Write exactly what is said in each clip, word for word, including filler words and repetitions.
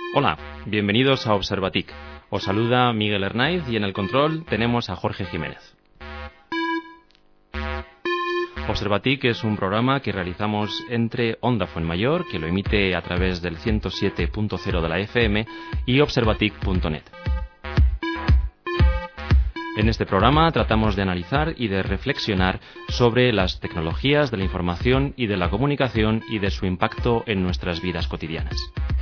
Hola, bienvenidos a Observatic. Os saluda Miguel Hernáiz y en el control tenemos a Jorge Jiménez. Observatic es un programa que realizamos entre Onda Fuenmayor, que lo emite a través del ciento siete punto cero de la F M, y observatic punto net. En este programa tratamos de analizar y de reflexionar sobre las tecnologías de la información y de la comunicación y de su impacto en nuestras vidas cotidianas.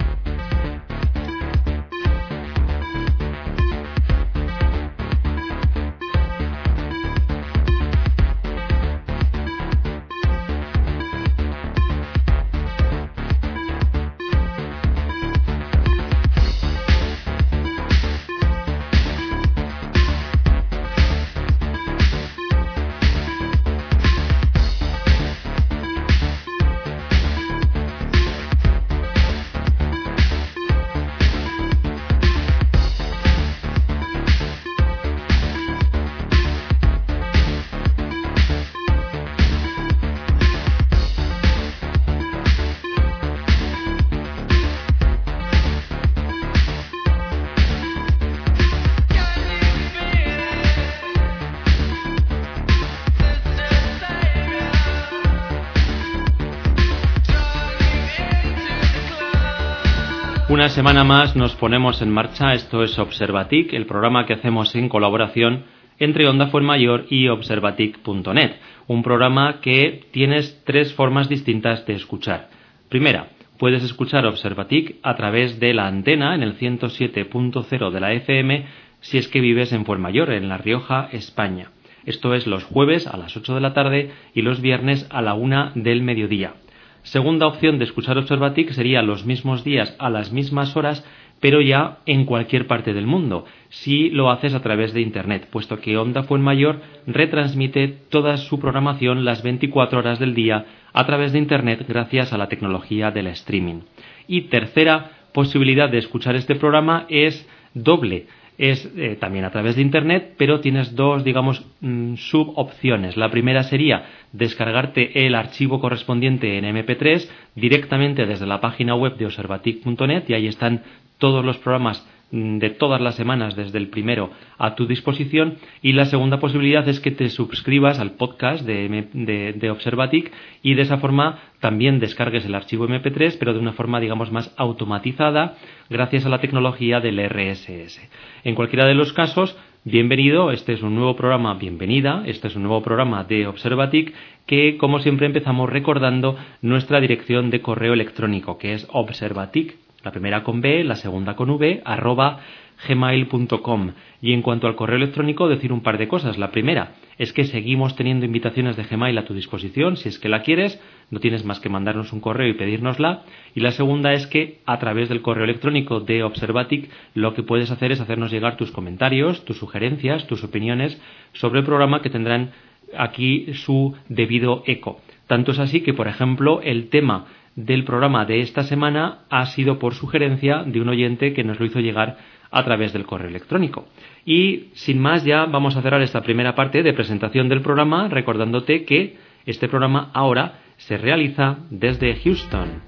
Una semana más nos ponemos en marcha. Esto es Observatic, el programa que hacemos en colaboración entre Onda Fuenmayor y observatic punto net, un programa que tienes tres formas distintas de escuchar. Primera, puedes escuchar Observatic a través de la antena en el ciento siete punto cero de la F M si es que vives en Fuenmayor, en La Rioja, España. Esto es los jueves a las ocho de la tarde y los viernes a la una del mediodía. Segunda opción de escuchar Observatic sería los mismos días a las mismas horas, pero ya en cualquier parte del mundo, si lo haces a través de Internet, puesto que Onda Fuenmayor retransmite toda su programación las veinticuatro horas del día a través de Internet gracias a la tecnología del streaming. Y tercera posibilidad de escuchar este programa es doble. Es eh, también a través de Internet, pero tienes dos, digamos, mmm, subopciones. La primera sería descargarte el archivo correspondiente en eme pe tres directamente desde la página web de observatic punto net y ahí están todos los programas de todas las semanas desde el primero a tu disposición. Y la segunda posibilidad es que te suscribas al podcast de, de, de Observatic y de esa forma también descargues el archivo eme pe tres, pero de una forma, digamos, más automatizada gracias a la tecnología del erre ese ese. En cualquiera de los casos, bienvenido. Este es un nuevo programa, bienvenida. Este es un nuevo programa de Observatic que, como siempre, empezamos recordando nuestra dirección de correo electrónico, que es observatic, la primera con B, la segunda con V, arroba gmail punto com. Y en cuanto al correo electrónico, decir un par de cosas. La primera es que seguimos teniendo invitaciones de Gmail a tu disposición. Si es que la quieres, no tienes más que mandarnos un correo y pedírnosla. Y la segunda es que a través del correo electrónico de Observatic lo que puedes hacer es hacernos llegar tus comentarios, tus sugerencias, tus opiniones sobre el programa, que tendrán aquí su debido eco. Tanto es así que, por ejemplo, el tema del programa de esta semana ha sido por sugerencia de un oyente que nos lo hizo llegar a través del correo electrónico. Y sin más, ya vamos a cerrar esta primera parte de presentación del programa recordándote que este programa ahora se realiza desde Houston.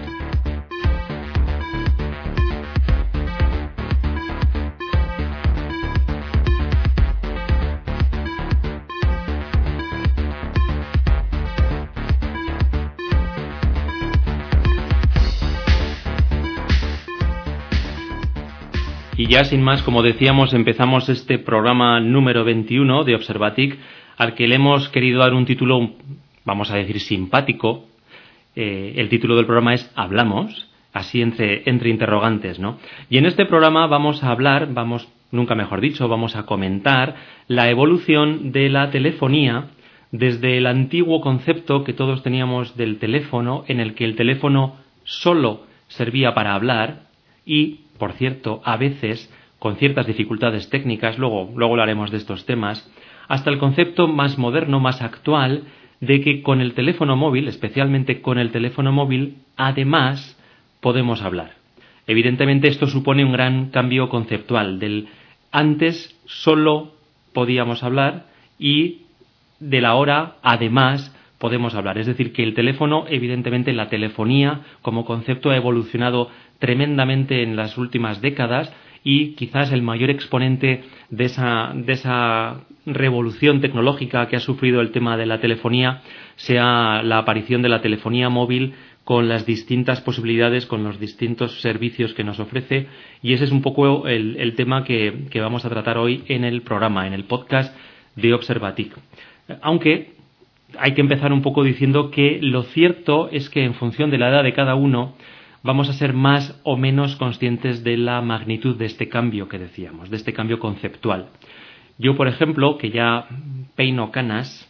Y ya sin más, como decíamos, empezamos este programa número veintiuno de Observatic, al que le hemos querido dar un título, vamos a decir, simpático. Eh, el título del programa es Hablamos, así entre, entre interrogantes, ¿no? Y en este programa vamos a hablar, vamos, nunca mejor dicho, vamos a comentar la evolución de la telefonía desde el antiguo concepto que todos teníamos del teléfono, en el que el teléfono solo servía para hablar y, por cierto, a veces con ciertas dificultades técnicas, luego, luego hablaremos de estos temas, hasta el concepto más moderno, más actual, de que con el teléfono móvil, especialmente con el teléfono móvil, además podemos hablar. Evidentemente esto supone un gran cambio conceptual. Del antes solo podíamos hablar y de la hora además podemos hablar. Es decir, que el teléfono, evidentemente la telefonía como concepto ha evolucionado tremendamente en las últimas décadas y quizás el mayor exponente de esa, de esa revolución tecnológica que ha sufrido el tema de la telefonía sea la aparición de la telefonía móvil con las distintas posibilidades, con los distintos servicios que nos ofrece, y ese es un poco el, el tema que, que vamos a tratar hoy en el programa, en el podcast de Observatic. Aunque hay que empezar un poco diciendo que lo cierto es que en función de la edad de cada uno vamos a ser más o menos conscientes de la magnitud de este cambio que decíamos, de este cambio conceptual. Yo, por ejemplo, que ya peino canas,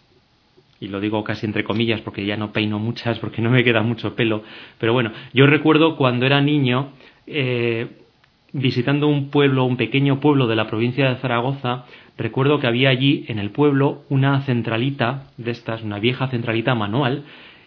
y lo digo casi entre comillas porque ya no peino muchas, porque no me queda mucho pelo, pero bueno, yo recuerdo cuando era niño, eh, visitando un pueblo, un pequeño pueblo de la provincia de Zaragoza, recuerdo que había allí en el pueblo una centralita de estas, una vieja centralita manual,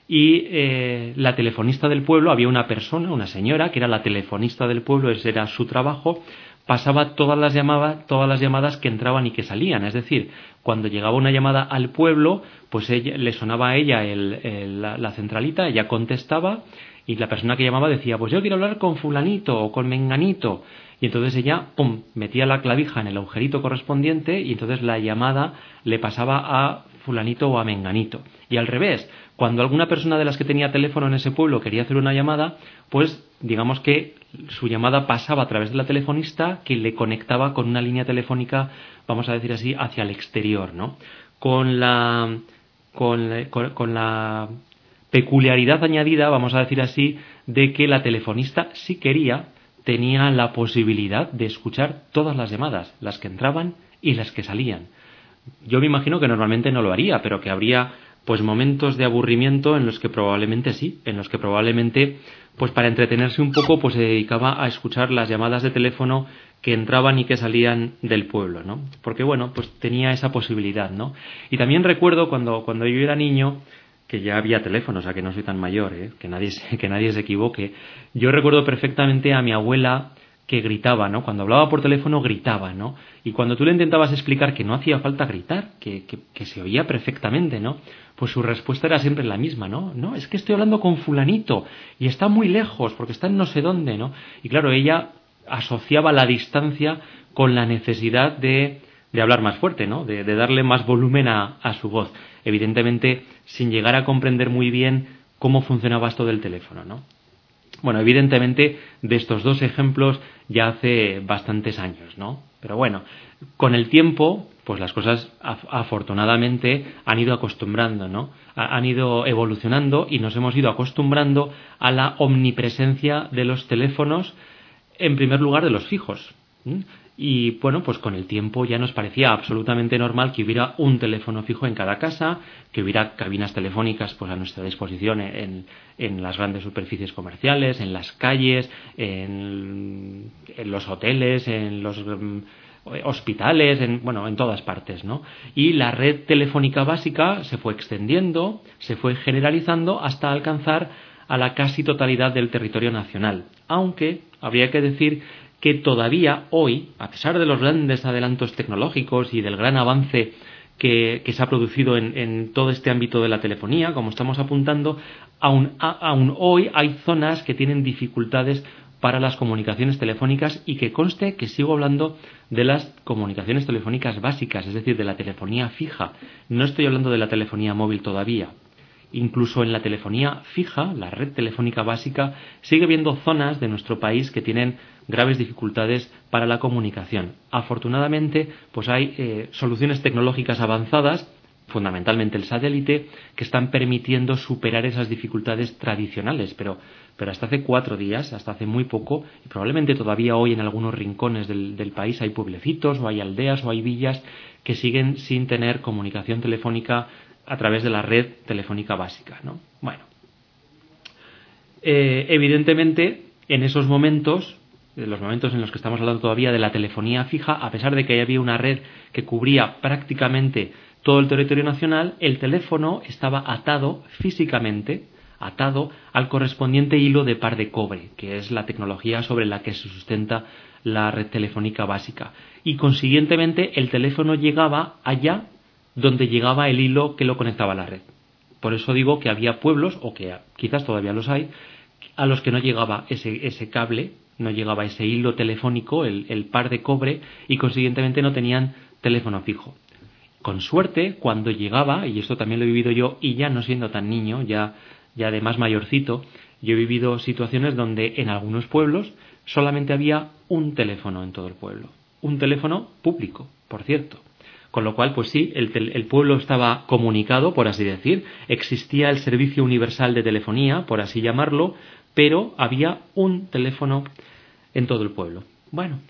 y eh, la telefonista del pueblo, había una persona, una señora, que era la telefonista del pueblo, ese era su trabajo, pasaba todas las llamadas, todas las llamadas que entraban y que salían. Es decir, cuando llegaba una llamada al pueblo, pues ella, le sonaba a ella el, el, la, la centralita, ella contestaba y la persona que llamaba decía, pues yo quiero hablar con fulanito o con menganito. Y entonces ella, pum, metía la clavija en el agujerito correspondiente y entonces la llamada le pasaba a fulanito o a menganito. Y al revés, cuando alguna persona de las que tenía teléfono en ese pueblo quería hacer una llamada, pues digamos que su llamada pasaba a través de la telefonista que le conectaba con una línea telefónica, vamos a decir así, hacia el exterior, ¿no? Con la, con, con, con la peculiaridad añadida, vamos a decir así, de que la telefonista, si quería, tenía la posibilidad de escuchar todas las llamadas, las que entraban y las que salían. Yo me imagino que normalmente no lo haría, pero que habría pues momentos de aburrimiento en los que probablemente sí, en los que probablemente pues para entretenerse un poco pues se dedicaba a escuchar las llamadas de teléfono que entraban y que salían del pueblo, ¿no? Porque bueno, pues tenía esa posibilidad, ¿no? Y también recuerdo cuando cuando yo era niño, que ya había teléfonos, o sea que no soy tan mayor, ¿eh? que nadie se, que nadie se equivoque. Yo recuerdo perfectamente a mi abuela que gritaba, ¿no? Cuando hablaba por teléfono gritaba, ¿no? Y cuando tú le intentabas explicar que no hacía falta gritar, que, que, que se oía perfectamente, ¿no? Pues su respuesta era siempre la misma, ¿no? No, es que estoy hablando con fulanito y está muy lejos porque está en no sé dónde, ¿no? Y claro, ella asociaba la distancia con la necesidad de, de hablar más fuerte, ¿no? De, de darle más volumen a, a su voz. Evidentemente, sin llegar a comprender muy bien cómo funcionaba esto del teléfono, ¿no? Bueno, evidentemente, de estos dos ejemplos ya hace bastantes años, ¿no? Pero bueno, con el tiempo, pues las cosas afortunadamente han ido acostumbrando, ¿no? Han ido evolucionando y nos hemos ido acostumbrando a la omnipresencia de los teléfonos, en primer lugar de los fijos. ¿Mm? Y bueno, pues con el tiempo ya nos parecía absolutamente normal que hubiera un teléfono fijo en cada casa, que hubiera cabinas telefónicas pues a nuestra disposición en, en las grandes superficies comerciales, en las calles, en, en los hoteles, en los um, hospitales, en, bueno, en todas partes, ¿no? Y la red telefónica básica se fue extendiendo, se fue generalizando hasta alcanzar a la casi totalidad del territorio nacional. Aunque habría que decir que todavía hoy, a pesar de los grandes adelantos tecnológicos y del gran avance que, que se ha producido en, en todo este ámbito de la telefonía, como estamos apuntando, aún, a, aún hoy hay zonas que tienen dificultades para las comunicaciones telefónicas y que conste que sigo hablando de las comunicaciones telefónicas básicas, es decir, de la telefonía fija. No estoy hablando de la telefonía móvil todavía. Incluso en la telefonía fija, la red telefónica básica, sigue habiendo zonas de nuestro país que tienen graves dificultades para la comunicación. Afortunadamente, pues hay eh, soluciones tecnológicas avanzadas, fundamentalmente el satélite, que están permitiendo superar esas dificultades tradicionales, pero, pero hasta hace cuatro días, hasta hace muy poco, y probablemente todavía hoy en algunos rincones del, del país hay pueblecitos, o hay aldeas, o hay villas que siguen sin tener comunicación telefónica a través de la red telefónica básica, ¿no? Bueno, eh, evidentemente, en esos momentos, en los momentos en los que estamos hablando todavía de la telefonía fija, a pesar de que había una red que cubría prácticamente todo el territorio nacional, el teléfono estaba atado físicamente, atado al correspondiente hilo de par de cobre, que es la tecnología sobre la que se sustenta la red telefónica básica. Y consiguientemente el teléfono llegaba allá donde llegaba el hilo que lo conectaba a la red. Por eso digo que había pueblos, o que quizás todavía los hay, a los que no llegaba ese, ese cable, no llegaba ese hilo telefónico, el, el par de cobre, y consiguientemente no tenían teléfono fijo. Con suerte, cuando llegaba, y esto también lo he vivido yo, y ya no siendo tan niño, ya, ya de más mayorcito, yo he vivido situaciones donde en algunos pueblos solamente había un teléfono en todo el pueblo. Un teléfono público, por cierto. Con lo cual, pues sí, el, el pueblo estaba comunicado, por así decir, existía el servicio universal de telefonía, por así llamarlo, pero había un teléfono en todo el pueblo. Bueno,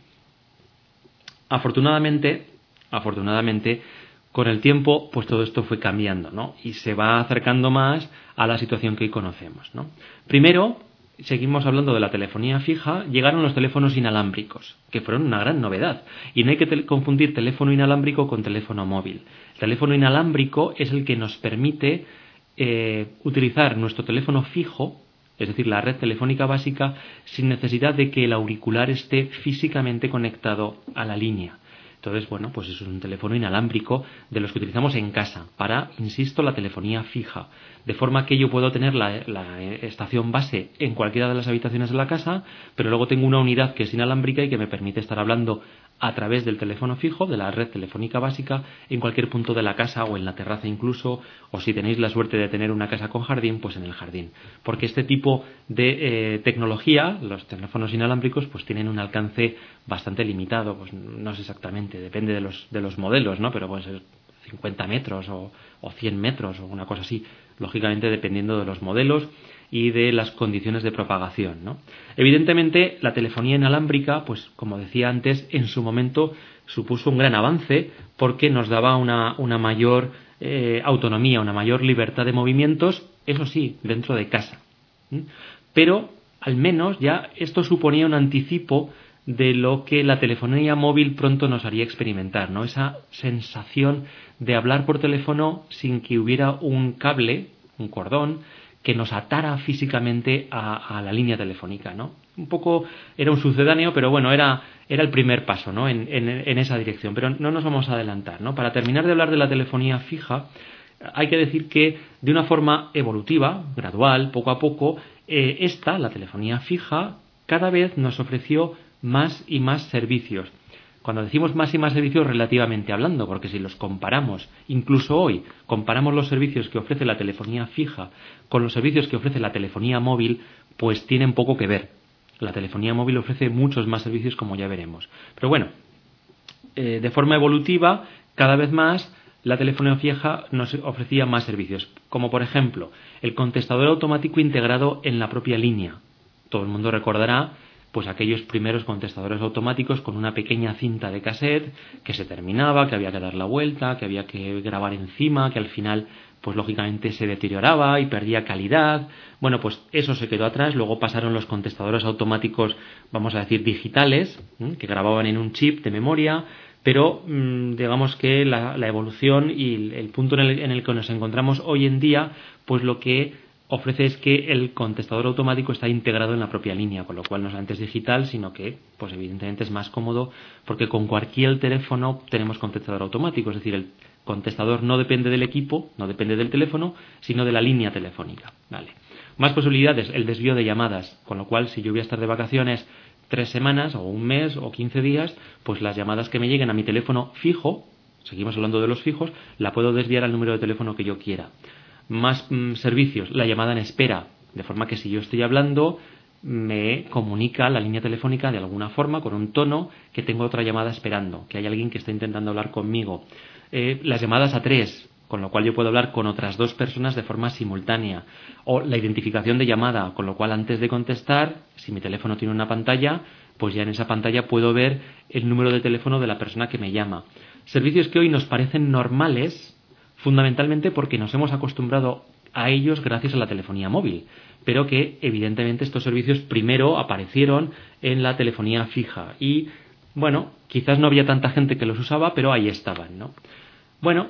afortunadamente, afortunadamente, con el tiempo, pues todo esto fue cambiando, ¿no? Y se va acercando más a la situación que hoy conocemos, ¿no? Primero, seguimos hablando de la telefonía fija, llegaron los teléfonos inalámbricos, que fueron una gran novedad. Y no hay que te- confundir teléfono inalámbrico con teléfono móvil. El teléfono inalámbrico es el que nos permite eh, utilizar nuestro teléfono fijo, es decir, la red telefónica básica, sin necesidad de que el auricular esté físicamente conectado a la línea. Entonces, bueno, pues eso es un teléfono inalámbrico de los que utilizamos en casa para, insisto, la telefonía fija. De forma que yo puedo tener la, la estación base en cualquiera de las habitaciones de la casa, pero luego tengo una unidad que es inalámbrica y que me permite estar hablando a través del teléfono fijo, de la red telefónica básica, en cualquier punto de la casa o en la terraza incluso, o si tenéis la suerte de tener una casa con jardín, pues en el jardín. Porque este tipo de eh, tecnología, los teléfonos inalámbricos, pues tienen un alcance bastante limitado, pues no sé exactamente, depende de los, de los modelos, ¿no? Pero pueden ser cincuenta metros o, o cien metros o una cosa así, lógicamente dependiendo de los modelos y de las condiciones de propagación, ¿no? Evidentemente, la telefonía inalámbrica, pues como decía antes, en su momento supuso un gran avance porque nos daba una, una mayor eh, autonomía, una mayor libertad de movimientos, eso sí, dentro de casa. ¿Mm? Pero, al menos, ya esto suponía un anticipo de lo que la telefonía móvil pronto nos haría experimentar, ¿no? Esa sensación de hablar por teléfono sin que hubiera un cable, un cordón, que nos atara físicamente a, a la línea telefónica, ¿no? Un poco era un sucedáneo, pero bueno, era, era el primer paso, ¿no? En, en, en esa dirección. Pero no nos vamos a adelantar, ¿no? Para terminar de hablar de la telefonía fija, hay que decir que de una forma evolutiva, gradual, poco a poco, eh, esta, la telefonía fija, cada vez nos ofreció más y más servicios. Cuando decimos más y más servicios, relativamente hablando, porque si los comparamos, incluso hoy, comparamos los servicios que ofrece la telefonía fija con los servicios que ofrece la telefonía móvil, pues tienen poco que ver. La telefonía móvil ofrece muchos más servicios, como ya veremos. Pero bueno, eh, de forma evolutiva, cada vez más, la telefonía fija nos ofrecía más servicios, como por ejemplo, el contestador automático integrado en la propia línea. Todo el mundo recordará pues aquellos primeros contestadores automáticos con una pequeña cinta de cassette que se terminaba, que había que dar la vuelta, que había que grabar encima, que al final pues lógicamente se deterioraba y perdía calidad. Bueno, pues eso se quedó atrás. Luego pasaron los contestadores automáticos, vamos a decir digitales, ¿eh? que grababan en un chip de memoria, pero mmm, digamos que la, la evolución y el, el punto en el, en el que nos encontramos hoy en día, pues lo que ofrece es que el contestador automático está integrado en la propia línea, con lo cual no solamente es digital, sino que, pues evidentemente es más cómodo porque con cualquier teléfono tenemos contestador automático, es decir, el contestador no depende del equipo, no depende del teléfono, sino de la línea telefónica. Vale. Más posibilidades, el desvío de llamadas, con lo cual si yo voy a estar de vacaciones tres semanas o un mes o quince días, pues las llamadas que me lleguen a mi teléfono fijo, seguimos hablando de los fijos, la puedo desviar al número de teléfono que yo quiera. Más mm, servicios, la llamada en espera, de forma que si yo estoy hablando me comunica la línea telefónica de alguna forma con un tono que tengo otra llamada esperando, que hay alguien que está intentando hablar conmigo. Eh, las llamadas a tres, con lo cual yo puedo hablar con otras dos personas de forma simultánea. O la identificación de llamada, con lo cual antes de contestar, si mi teléfono tiene una pantalla, pues ya en esa pantalla puedo ver el número de teléfono de la persona que me llama. Servicios que hoy nos parecen normales, fundamentalmente porque nos hemos acostumbrado a ellos gracias a la telefonía móvil, pero que evidentemente estos servicios primero aparecieron en la telefonía fija y, bueno, quizás no había tanta gente que los usaba, pero ahí estaban, ¿no? Bueno,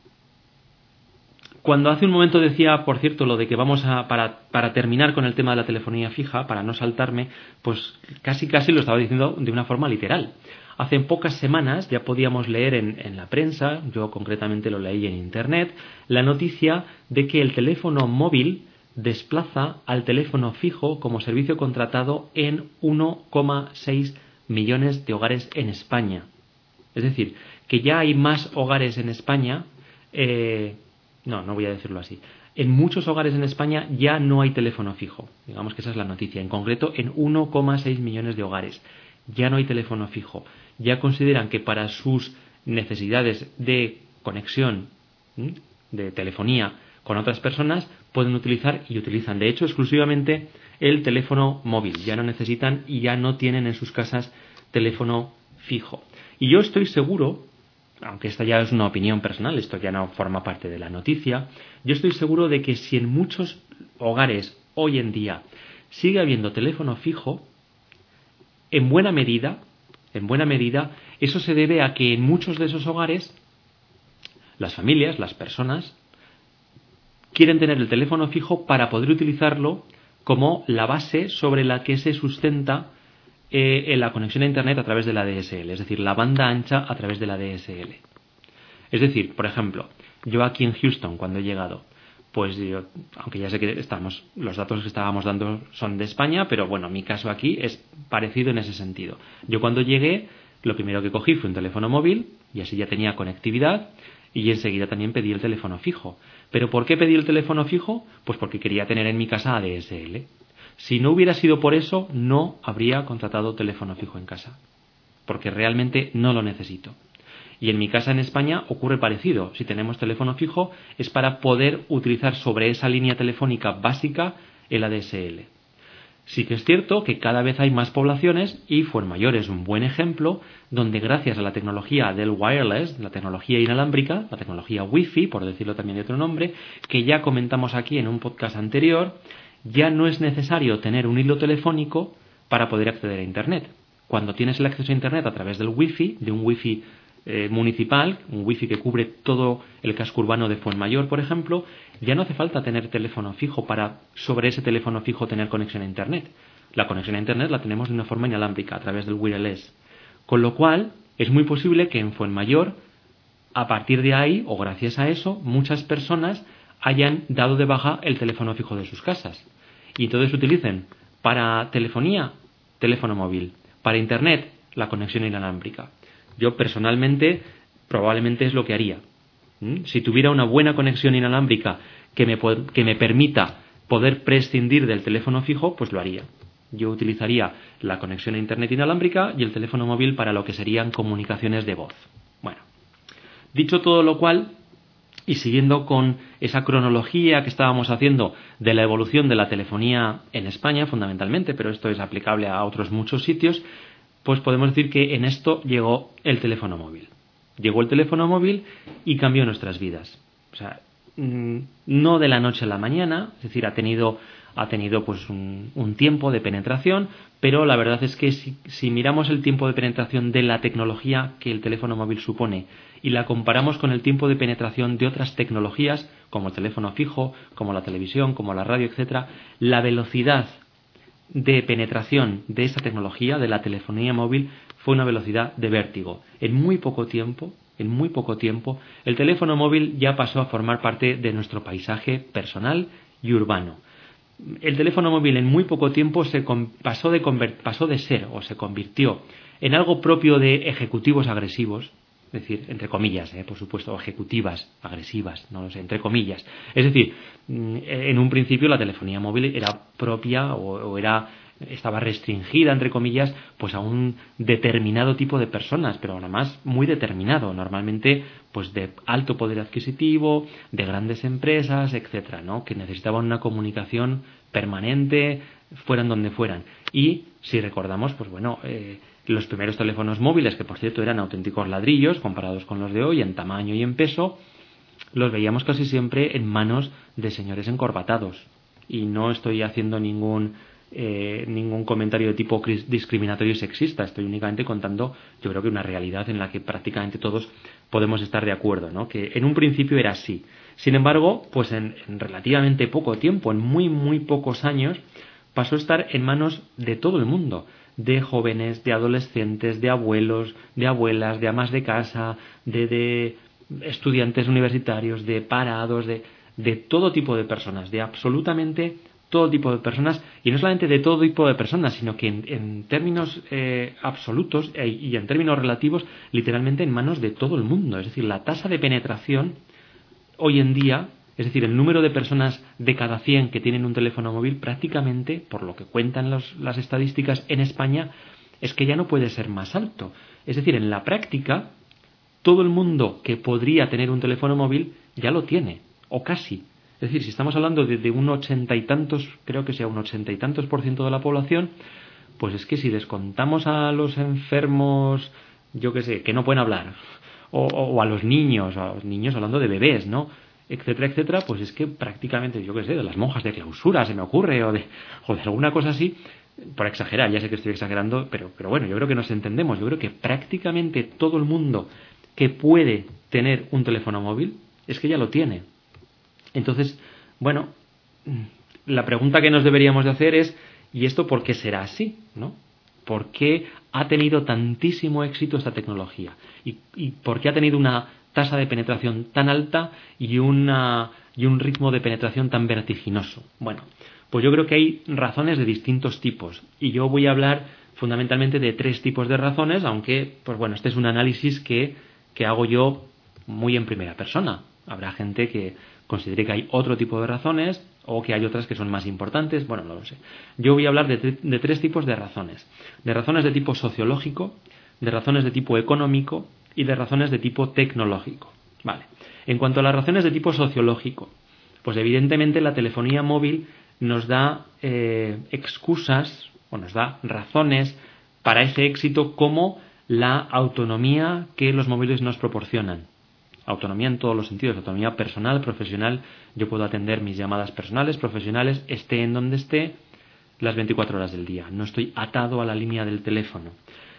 cuando hace un momento decía, por cierto, lo de que vamos a, para, para terminar con el tema de la telefonía fija, para no saltarme, pues casi casi lo estaba diciendo de una forma literal. Hace pocas semanas ya podíamos leer en, en la prensa, yo concretamente lo leí en Internet, la noticia de que el teléfono móvil desplaza al teléfono fijo como servicio contratado en uno coma seis millones de hogares en España. Es decir, que ya hay más hogares en España, eh, no, no voy a decirlo así, en muchos hogares en España ya no hay teléfono fijo. Digamos que esa es la noticia. En concreto, en uno coma seis millones de hogares ya no hay teléfono fijo. Ya consideran que para sus necesidades de conexión, de telefonía con otras personas, pueden utilizar y utilizan, de hecho, exclusivamente el teléfono móvil. Ya no necesitan y ya no tienen en sus casas teléfono fijo. Y yo estoy seguro, aunque esta ya es una opinión personal, esto ya no forma parte de la noticia, yo estoy seguro de que si en muchos hogares hoy en día sigue habiendo teléfono fijo, en buena medida, en buena medida, eso se debe a que en muchos de esos hogares las familias, las personas, quieren tener el teléfono fijo para poder utilizarlo como la base sobre la que se sustenta eh, en la conexión a Internet a través de la D S L, es decir, la banda ancha a través de la D S L. Es decir, por ejemplo, yo aquí en Houston, cuando he llegado, pues yo, aunque ya sé que estamos, los datos que estábamos dando son de España, pero bueno, mi caso aquí es parecido en ese sentido. Yo cuando llegué, lo primero que cogí fue un teléfono móvil, y así ya tenía conectividad, y enseguida también pedí el teléfono fijo. ¿Pero por qué pedí el teléfono fijo? Pues porque quería tener en mi casa A D S L. Si no hubiera sido por eso, no habría contratado teléfono fijo en casa, porque realmente no lo necesito. Y en mi casa en España ocurre parecido. Si tenemos teléfono fijo es para poder utilizar sobre esa línea telefónica básica el A D S L. Sí que es cierto que cada vez hay más poblaciones, y Fuenmayor es un buen ejemplo, donde gracias a la tecnología del wireless, la tecnología inalámbrica, la tecnología Wi-Fi, por decirlo también de otro nombre, que ya comentamos aquí en un podcast anterior, ya no es necesario tener un hilo telefónico para poder acceder a Internet. Cuando tienes el acceso a Internet a través del Wi-Fi, de un Wi-Fi eh, municipal, un Wi-Fi que cubre todo el casco urbano de Fuenmayor, por ejemplo, ya no hace falta tener teléfono fijo para sobre ese teléfono fijo tener conexión a Internet. La conexión a Internet la tenemos de una forma inalámbrica a través del wireless. Con lo cual, es muy posible que en Fuenmayor, a partir de ahí, o gracias a eso, muchas personas hayan dado de baja el teléfono fijo de sus casas. Y entonces utilicen para telefonía, teléfono móvil. Para Internet, la conexión inalámbrica. Yo personalmente, probablemente es lo que haría. ¿Mm? Si tuviera una buena conexión inalámbrica que me, que me permita poder prescindir del teléfono fijo, pues lo haría. Yo utilizaría la conexión a Internet inalámbrica y el teléfono móvil para lo que serían comunicaciones de voz. Bueno, dicho todo lo cual, y siguiendo con esa cronología que estábamos haciendo de la evolución de la telefonía en España, fundamentalmente, pero esto es aplicable a otros muchos sitios, pues podemos decir que en esto llegó el teléfono móvil. Llegó el teléfono móvil y cambió nuestras vidas. O sea, no de la noche a la mañana, es decir, ha tenido, ha tenido pues un, un tiempo de penetración, pero la verdad es que si, si miramos el tiempo de penetración de la tecnología que el teléfono móvil supone y la comparamos con el tiempo de penetración de otras tecnologías, como el teléfono fijo, como la televisión, como la radio, etcétera, la velocidad de penetración de esa tecnología, de la telefonía móvil, fue una velocidad de vértigo. En muy poco tiempo, en muy poco tiempo, el teléfono móvil ya pasó a formar parte de nuestro paisaje personal y urbano. El teléfono móvil en muy poco tiempo se pasó de, pasó de ser o se convirtió en algo propio de ejecutivos agresivos, es decir, entre comillas, eh, por supuesto, ejecutivas agresivas, no lo sé, entre comillas. Es decir, en un principio la telefonía móvil era propia o, o era estaba restringida, entre comillas, pues a un determinado tipo de personas, pero además muy determinado, normalmente pues de alto poder adquisitivo, de grandes empresas, etcétera, ¿no? Que necesitaban una comunicación permanente, fueran donde fueran. Y si recordamos, pues bueno, eh, los primeros teléfonos móviles, que por cierto eran auténticos ladrillos comparados con los de hoy en tamaño y en peso, los veíamos casi siempre en manos de señores encorbatados. Y no estoy haciendo ningún eh, ningún comentario de tipo discriminatorio y sexista, estoy únicamente contando, yo creo que una realidad en la que prácticamente todos podemos estar de acuerdo, ¿no? Que en un principio era así. Sin embargo, pues en, en relativamente poco tiempo, en muy muy pocos años, pasó a estar en manos de todo el mundo, de jóvenes, de adolescentes, de abuelos, de abuelas, de amas de casa, de, de estudiantes universitarios, de parados, de, de todo tipo de personas, de absolutamente todo tipo de personas, y no solamente de todo tipo de personas, sino que en, en términos eh, absolutos eh, y en términos relativos, literalmente en manos de todo el mundo. Es decir, la tasa de penetración hoy en día, es decir, el número de personas de cada cien que tienen un teléfono móvil, prácticamente, por lo que cuentan los, las estadísticas en España, es que ya no puede ser más alto. Es decir, en la práctica, todo el mundo que podría tener un teléfono móvil ya lo tiene, o casi. Es decir, si estamos hablando de, de un ochenta y tantos, creo que sea un ochenta y tantos por ciento de la población, pues es que si descontamos a los enfermos, yo qué sé, que no pueden hablar, o, o, o a los niños, a los niños hablando de bebés, ¿no?, etcétera, etcétera, pues es que prácticamente, yo qué sé, de las monjas de clausura se me ocurre, o de, o de alguna cosa así, por exagerar, ya sé que estoy exagerando, pero, pero bueno, yo creo que nos entendemos. Yo creo que prácticamente todo el mundo que puede tener un teléfono móvil es que ya lo tiene. Entonces, bueno, la pregunta que nos deberíamos de hacer es, ¿y esto por qué será así?, ¿no? ¿Por qué ha tenido tantísimo éxito esta tecnología? ¿Y, y por qué ha tenido una tasa de penetración tan alta y, una, y un ritmo de penetración tan vertiginoso? Bueno, pues yo creo que hay razones de distintos tipos, y yo voy a hablar fundamentalmente de tres tipos de razones, aunque, pues bueno, este es un análisis que, que hago yo muy en primera persona. Habrá gente que considere que hay otro tipo de razones o que hay otras que son más importantes, bueno, no lo sé. Yo voy a hablar de, de tres tipos de razones. De razones de tipo sociológico, de razones de tipo económico y de razones de tipo tecnológico. Vale. En cuanto a las razones de tipo sociológico, pues evidentemente la telefonía móvil nos da eh, excusas o nos da razones para ese éxito, como la autonomía que los móviles nos proporcionan. Autonomía en todos los sentidos, autonomía personal, profesional. Yo puedo atender mis llamadas personales, profesionales, esté en donde esté, las veinticuatro horas del día. No estoy atado a la línea del teléfono.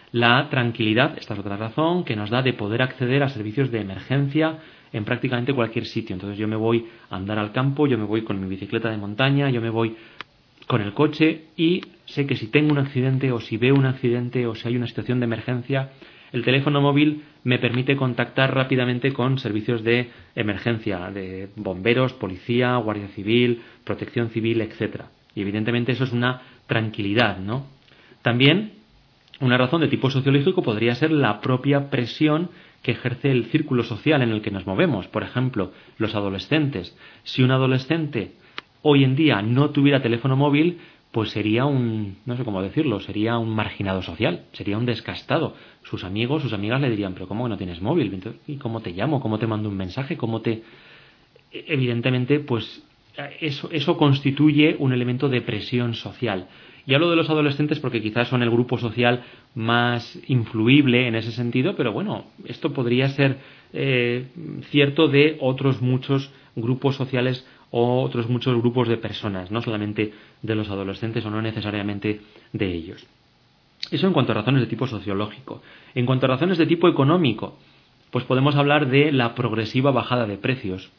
La tranquilidad, esta es otra razón, que nos da de poder acceder a servicios de emergencia en prácticamente cualquier sitio. Entonces yo me voy a andar al campo, yo me voy con mi bicicleta de montaña, yo me voy con el coche y sé que si tengo un accidente o si veo un accidente o si hay una situación de emergencia, el teléfono móvil me permite contactar rápidamente con servicios de emergencia, de bomberos, policía, guardia civil, protección civil, etcétera. Y evidentemente eso es una tranquilidad, ¿no? También una razón de tipo sociológico podría ser la propia presión que ejerce el círculo social en el que nos movemos. Por ejemplo, los adolescentes. Si un adolescente hoy en día no tuviera teléfono móvil, pues sería un, no sé cómo decirlo, sería un marginado social, sería un descastado. Sus amigos, sus amigas le dirían, pero ¿cómo que no tienes móvil? ¿Y cómo te llamo? ¿Cómo te mando un mensaje? ¿Cómo te...? Evidentemente, pues eso, eso constituye un elemento de presión social. Y hablo de los adolescentes porque quizás son el grupo social más influible en ese sentido, pero bueno, esto podría ser eh, cierto de otros muchos grupos sociales o otros muchos grupos de personas, no solamente de los adolescentes o no necesariamente de ellos. Eso en cuanto a razones de tipo sociológico. En cuanto a razones de tipo económico, pues podemos hablar de la progresiva bajada de precios.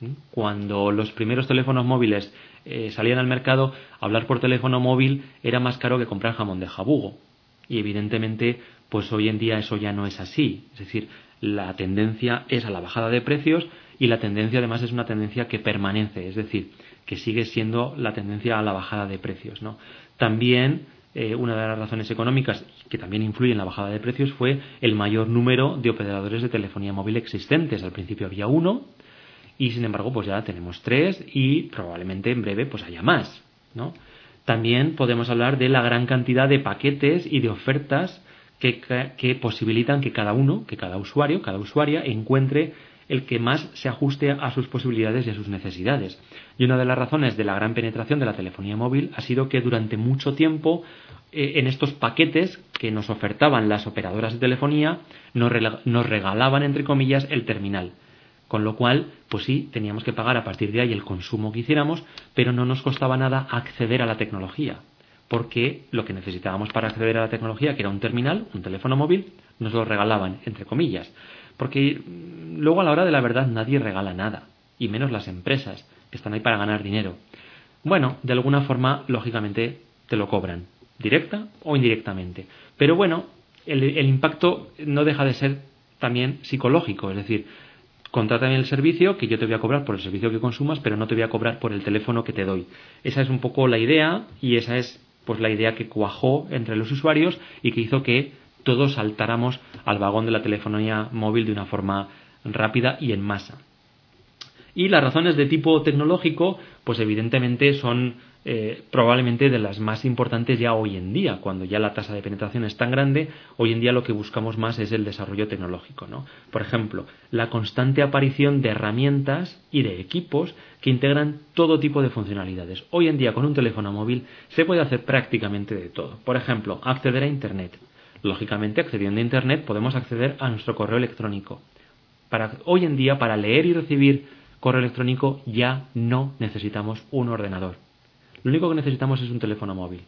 Cuando los primeros teléfonos móviles eh, salían al mercado, hablar por teléfono móvil era más caro que comprar jamón de jabugo. Y evidentemente, pues hoy en día eso ya no es así. Es decir, la tendencia es a la bajada de precios y la tendencia además es una tendencia que permanece. Es decir, que sigue siendo la tendencia a la bajada de precios, ¿no? También eh, una de las razones económicas que también influye en la bajada de precios fue el mayor número de operadores de telefonía móvil existentes. Al principio había uno, y sin embargo pues ya tenemos tres y probablemente en breve pues haya más, ¿no? También podemos hablar de la gran cantidad de paquetes y de ofertas que, que posibilitan que cada uno, que cada usuario, cada usuaria encuentre el que más se ajuste a sus posibilidades y a sus necesidades. Y una de las razones de la gran penetración de la telefonía móvil ha sido que durante mucho tiempo eh, en estos paquetes que nos ofertaban las operadoras de telefonía nos, nos regalaban, entre comillas, el terminal. Con lo cual, pues sí, teníamos que pagar a partir de ahí el consumo que hiciéramos, pero no nos costaba nada acceder a la tecnología, porque lo que necesitábamos para acceder a la tecnología, que era un terminal, un teléfono móvil, nos lo regalaban, entre comillas. Porque luego a la hora de la verdad nadie regala nada, y menos las empresas, que están ahí para ganar dinero. Bueno, de alguna forma, lógicamente, te lo cobran. directa o indirectamente. Pero bueno, el, el impacto no deja de ser también psicológico, es decir, contrátame el servicio que yo te voy a cobrar por el servicio que consumas, pero no te voy a cobrar por el teléfono que te doy. Esa es un poco la idea y esa es pues la idea que cuajó entre los usuarios y que hizo que todos saltáramos al vagón de la telefonía móvil de una forma rápida y en masa. Y las razones de tipo tecnológico, pues evidentemente son eh, probablemente de las más importantes ya hoy en día, cuando ya la tasa de penetración es tan grande. Hoy en día lo que buscamos más es el desarrollo tecnológico, ¿no? Por ejemplo, la constante aparición de herramientas y de equipos que integran todo tipo de funcionalidades. Hoy en día con un teléfono móvil se puede hacer prácticamente de todo. Por ejemplo, acceder a Internet. Lógicamente, accediendo a Internet podemos acceder a nuestro correo electrónico. Para, hoy en día, para leer y recibir correo electrónico ya no necesitamos un ordenador. Lo único que necesitamos es un teléfono móvil.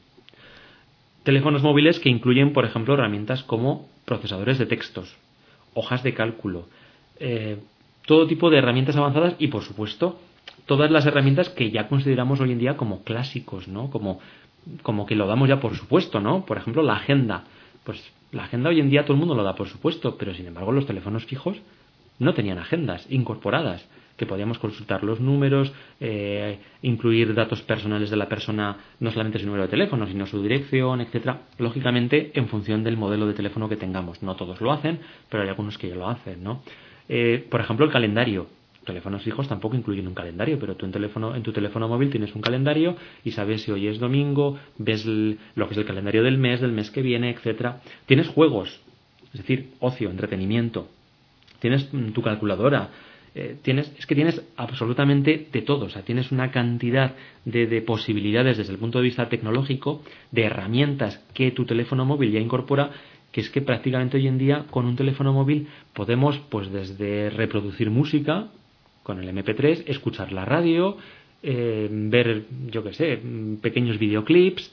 Teléfonos móviles que incluyen, por ejemplo, herramientas como procesadores de textos, hojas de cálculo, eh, todo tipo de herramientas avanzadas y, por supuesto, todas las herramientas que ya consideramos hoy en día como clásicos, ¿no? Como, como que lo damos ya por supuesto, ¿no? Por ejemplo, la agenda. Pues la agenda hoy en día todo el mundo lo da por supuesto, pero sin embargo los teléfonos fijos no tenían agendas incorporadas, que podíamos consultar los números, eh, incluir datos personales de la persona, no solamente su número de teléfono, sino su dirección, etcétera. Lógicamente, en función del modelo de teléfono que tengamos. No todos lo hacen, pero hay algunos que ya lo hacen, ¿no? Eh, por ejemplo, el calendario. Teléfonos fijos tampoco incluyen un calendario, pero tú en, teléfono, en tu teléfono móvil tienes un calendario y sabes si hoy es domingo, ves el, lo que es el calendario del mes, del mes que viene, etcétera. Tienes juegos, es decir, ocio, entretenimiento. Tienes tu calculadora. Eh, tienes, es que tienes absolutamente de todo, o sea, tienes una cantidad de, de posibilidades desde el punto de vista tecnológico, de herramientas que tu teléfono móvil ya incorpora, que es que prácticamente hoy en día con un teléfono móvil podemos, pues desde reproducir música con el eme pe tres, escuchar la radio, eh, ver, yo qué sé, pequeños videoclips,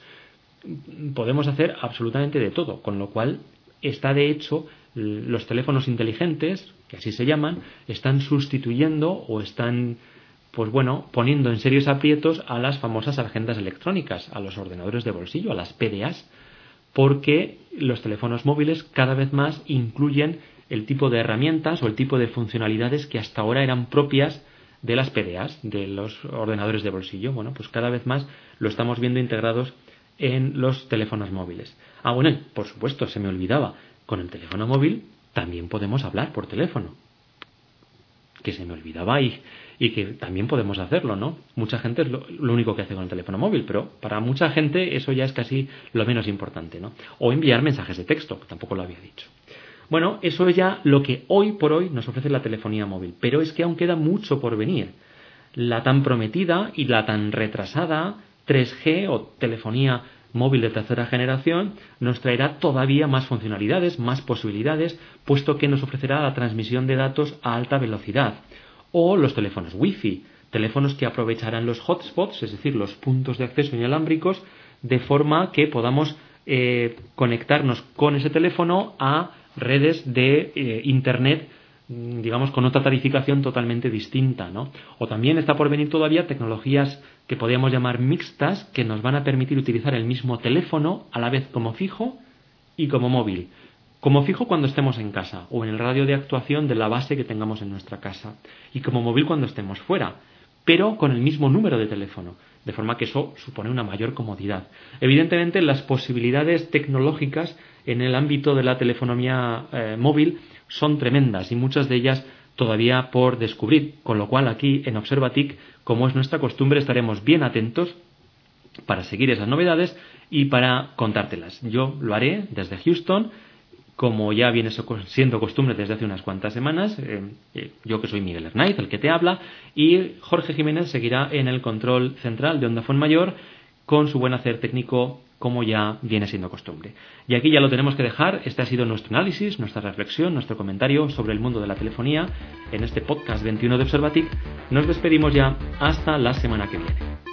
podemos hacer absolutamente de todo, con lo cual está de hecho los teléfonos inteligentes, que así se llaman, están sustituyendo o están, pues bueno, poniendo en serios aprietos a las famosas agendas electrónicas, a los ordenadores de bolsillo, a las pe de as, porque los teléfonos móviles cada vez más incluyen el tipo de herramientas o el tipo de funcionalidades que hasta ahora eran propias de las pe de as, de los ordenadores de bolsillo. Bueno, pues cada vez más lo estamos viendo integrados en los teléfonos móviles. Ah, bueno, por supuesto, se me olvidaba, con el teléfono móvil también podemos hablar por teléfono, que se me olvidaba y, y que también podemos hacerlo, ¿no? Mucha gente es lo, lo único que hace con el teléfono móvil, pero para mucha gente eso ya es casi lo menos importante, ¿no? O enviar mensajes de texto, que tampoco lo había dicho. Bueno, eso es ya lo que hoy por hoy nos ofrece la telefonía móvil, pero es que aún queda mucho por venir. La tan prometida y la tan retrasada tres G o telefonía móvil de tercera generación nos traerá todavía más funcionalidades, más posibilidades, puesto que nos ofrecerá la transmisión de datos a alta velocidad. O los teléfonos Wi-Fi, teléfonos que aprovecharán los hotspots, es decir, los puntos de acceso inalámbricos, de forma que podamos eh, conectarnos con ese teléfono a redes de eh, Internet, digamos, con otra tarificación totalmente distinta, ¿no? O también está por venir todavía tecnologías que podríamos llamar mixtas, que nos van a permitir utilizar el mismo teléfono a la vez como fijo y como móvil. Como fijo cuando estemos en casa o en el radio de actuación de la base que tengamos en nuestra casa, y como móvil cuando estemos fuera, pero con el mismo número de teléfono, de forma que eso supone una mayor comodidad. Evidentemente, las posibilidades tecnológicas en el ámbito de la telefonía eh, móvil son tremendas y muchas de ellas todavía por descubrir, con lo cual aquí en Observatic, como es nuestra costumbre, estaremos bien atentos para seguir esas novedades y para contártelas. Yo lo haré desde Houston, como ya viene siendo costumbre desde hace unas cuantas semanas, eh, eh, yo que soy Miguel Hernáiz, el que te habla, y Jorge Jiménez seguirá en el control central de Onda Fuenmayor con su buen hacer técnico, como ya viene siendo costumbre. Y aquí ya lo tenemos que dejar. Este ha sido nuestro análisis, nuestra reflexión, nuestro comentario sobre el mundo de la telefonía en este podcast veintiuno de Observatic. Nos despedimos ya hasta la semana que viene.